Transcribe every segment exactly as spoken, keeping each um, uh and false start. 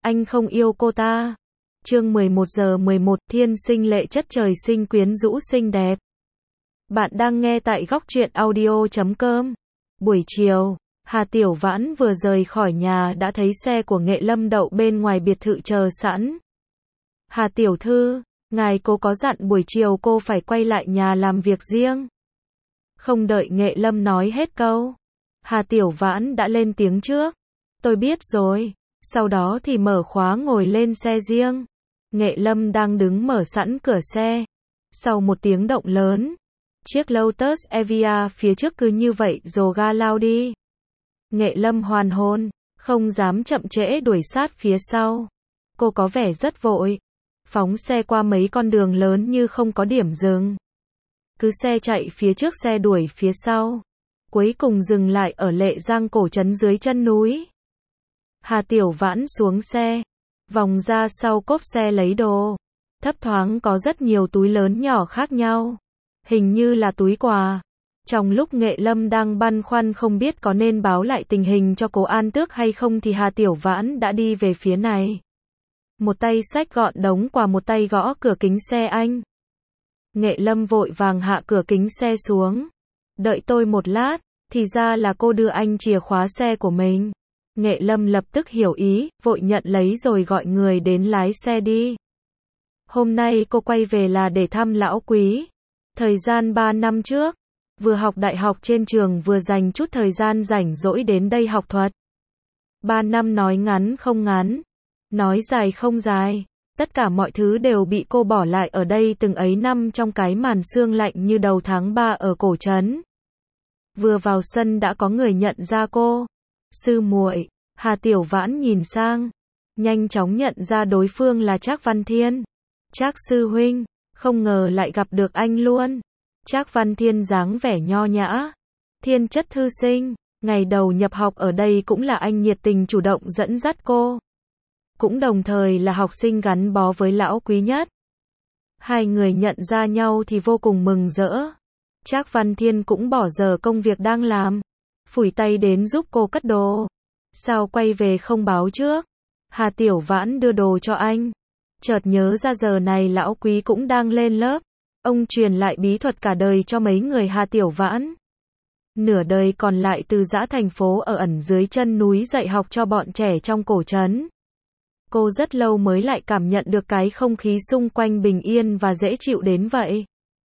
anh không yêu cô ta. Chương mười một giờ mười một, thiên sinh lệ chất trời sinh quyến rũ xinh đẹp. Bạn đang nghe tại góc truyện audio chấm com. Buổi chiều, Hà Tiểu Vãn vừa rời khỏi nhà đã thấy xe của Nghệ Lâm đậu bên ngoài biệt thự chờ sẵn. Hà Tiểu Thư, ngài cô có dặn buổi chiều cô phải quay lại nhà làm việc riêng. Không đợi Nghệ Lâm nói hết câu, Hà Tiểu Vãn đã lên tiếng trước. Tôi biết rồi. Sau đó thì mở khóa ngồi lên xe riêng. Nghệ Lâm đang đứng mở sẵn cửa xe. Sau một tiếng động lớn, chiếc Lotus Evija phía trước cứ như vậy rồ ga lao đi. Nghệ Lâm hoàn hồn, không dám chậm trễ đuổi sát phía sau. Cô có vẻ rất vội, phóng xe qua mấy con đường lớn như không có điểm dừng. Cứ xe chạy phía trước xe đuổi phía sau. Cuối cùng dừng lại ở Lệ Giang cổ trấn dưới chân núi. Hà Tiểu Vãn xuống xe, vòng ra sau cốp xe lấy đồ. Thấp thoáng có rất nhiều túi lớn nhỏ khác nhau. Hình như là túi quà. Trong lúc Nghệ Lâm đang băn khoăn không biết có nên báo lại tình hình cho Cố An Tước hay không thì Hà Tiểu Vãn đã đi về phía này. Một tay xách gọn đống quà, một tay gõ cửa kính xe anh. Nghệ Lâm vội vàng hạ cửa kính xe xuống. Đợi tôi một lát, thì ra là cô đưa anh chìa khóa xe của mình. Nghệ Lâm lập tức hiểu ý, vội nhận lấy rồi gọi người đến lái xe đi. Hôm nay cô quay về là để thăm lão quý. Thời gian ba năm trước, vừa học đại học trên trường vừa dành chút thời gian rảnh rỗi đến đây học thuật. Ba năm nói ngắn không ngắn, nói dài không dài. Tất cả mọi thứ đều bị cô bỏ lại ở đây từng ấy năm trong cái màn sương lạnh như đầu tháng ba ở cổ trấn. Vừa vào sân đã có người nhận ra cô. Sư muội. Hà Tiểu Vãn nhìn sang, nhanh chóng nhận ra đối phương là Trác Văn Thiên. Trác sư huynh, không ngờ lại gặp được anh luôn. Trác Văn Thiên dáng vẻ nho nhã, thiên chất thư sinh, ngày đầu nhập học ở đây cũng là anh nhiệt tình chủ động dẫn dắt cô. Cũng đồng thời là học sinh gắn bó với lão quý nhất. Hai người nhận ra nhau thì vô cùng mừng rỡ. Trác Văn Thiên cũng bỏ giờ công việc đang làm, phủi tay đến giúp cô cất đồ. Sao quay về không báo trước? Hà Tiểu Vãn đưa đồ cho anh. Chợt nhớ ra giờ này lão quý cũng đang lên lớp. Ông truyền lại bí thuật cả đời cho mấy người Hà Tiểu Vãn. Nửa đời còn lại từ giã thành phố ở ẩn dưới chân núi dạy học cho bọn trẻ trong cổ trấn. Cô rất lâu mới lại cảm nhận được cái không khí xung quanh bình yên và dễ chịu đến vậy.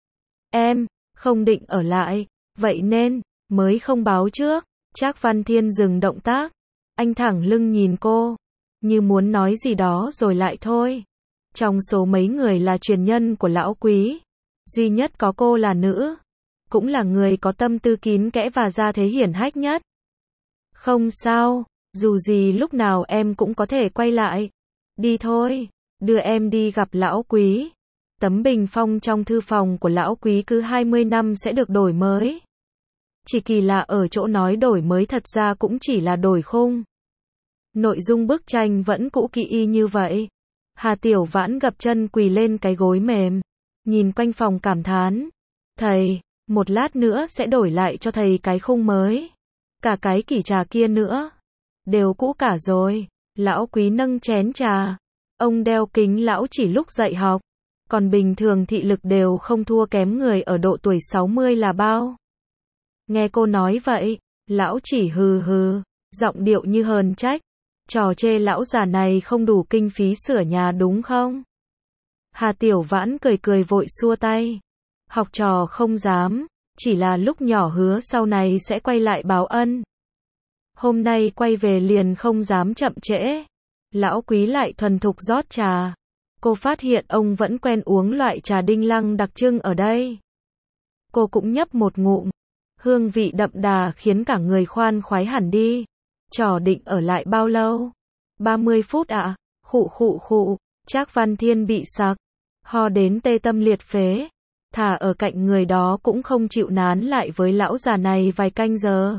Em, không định ở lại, vậy nên, mới không báo trước. Trác Văn Thiên dừng động tác. Anh thẳng lưng nhìn cô, như muốn nói gì đó rồi lại thôi. Trong số mấy người là truyền nhân của lão quý, duy nhất có cô là nữ, cũng là người có tâm tư kín kẽ và gia thế hiển hách nhất. Không sao, dù gì lúc nào em cũng có thể quay lại. Đi thôi, đưa em đi gặp lão quý. Tấm bình phong trong thư phòng của lão quý cứ hai mươi năm sẽ được đổi mới. Chỉ kỳ lạ ở chỗ nói đổi mới thật ra cũng chỉ là đổi khung. Nội dung bức tranh vẫn cũ kỹ y như vậy. Hà Tiểu Vãn gập chân quỳ lên cái gối mềm, nhìn quanh phòng cảm thán. Thầy, một lát nữa sẽ đổi lại cho thầy cái khung mới. Cả cái kỷ trà kia nữa, đều cũ cả rồi. Lão quý nâng chén trà. Ông đeo kính lão chỉ lúc dạy học. Còn bình thường thị lực đều không thua kém người ở độ tuổi sáu mươi là bao. Nghe cô nói vậy, lão chỉ hừ hừ, giọng điệu như hờn trách. Trò chê lão già này không đủ kinh phí sửa nhà đúng không? Hà Tiểu Vãn cười cười vội xua tay. Học trò không dám, chỉ là lúc nhỏ hứa sau này sẽ quay lại báo ân. Hôm nay quay về liền không dám chậm trễ. Lão quý lại thuần thục rót trà. Cô phát hiện ông vẫn quen uống loại trà đinh lăng đặc trưng ở đây. Cô cũng nhấp một ngụm. Hương vị đậm đà khiến cả người khoan khoái hẳn đi. Trò định ở lại bao lâu? ba mươi phút ạ. À? Khụ khụ khụ. Trác Văn Thiên bị sặc, ho đến tê tâm liệt phế. Thà ở cạnh người đó cũng không chịu nán lại với lão già này vài canh giờ.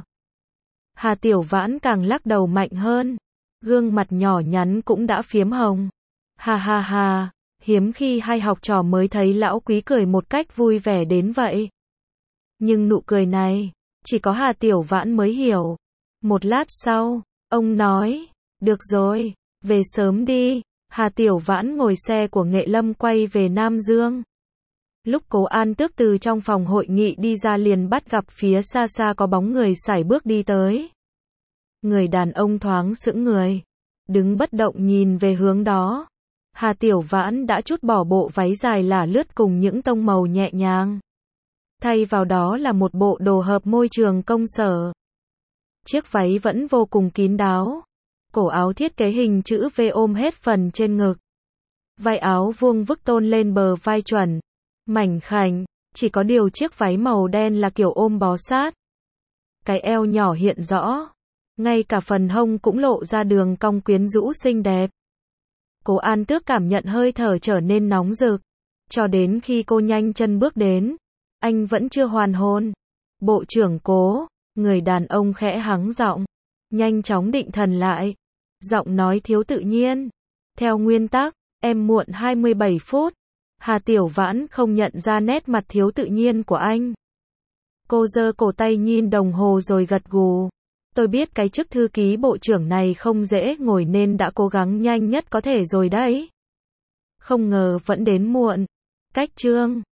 Hà Tiểu Vãn càng lắc đầu mạnh hơn. Gương mặt nhỏ nhắn cũng đã phiếm hồng. Ha ha ha, hiếm khi hai học trò mới thấy lão quý cười một cách vui vẻ đến vậy. Nhưng nụ cười này, chỉ có Hà Tiểu Vãn mới hiểu. Một lát sau, ông nói, được rồi, Về sớm đi. Hà Tiểu Vãn ngồi xe của Nghệ Lâm quay về Nam Dương. Lúc Cố An Tước từ trong phòng hội nghị đi ra liền bắt gặp phía xa xa có bóng người sải bước đi tới. Người đàn ông thoáng sững người, đứng bất động nhìn về hướng đó. Hà Tiểu Vãn đã trút bỏ bộ váy dài lả lướt cùng những tông màu nhẹ nhàng. Thay vào đó là một bộ đồ hợp môi trường công sở. Chiếc váy vẫn vô cùng kín đáo. Cổ áo thiết kế hình chữ V ôm hết phần trên ngực. Vai áo vuông vức tôn lên bờ vai chuẩn, mảnh khảnh, chỉ có điều chiếc váy màu đen là kiểu ôm bó sát. Cái eo nhỏ hiện rõ, ngay cả phần hông cũng lộ ra đường cong quyến rũ xinh đẹp. Cố An Tước cảm nhận hơi thở trở nên nóng rực, cho đến khi cô nhanh chân bước đến, anh vẫn chưa hoàn hồn. Bộ trưởng Cố, người đàn ông khẽ hắng giọng, nhanh chóng định thần lại, giọng nói thiếu tự nhiên. Theo nguyên tắc, em muộn hai mươi bảy phút. Hà Tiểu Vãn không nhận ra nét mặt thiếu tự nhiên của anh. Cô giơ cổ tay nhìn đồng hồ rồi gật gù. Tôi biết cái chức thư ký bộ trưởng này không dễ ngồi nên đã cố gắng nhanh nhất có thể rồi đấy. Không ngờ vẫn đến muộn. Cách chương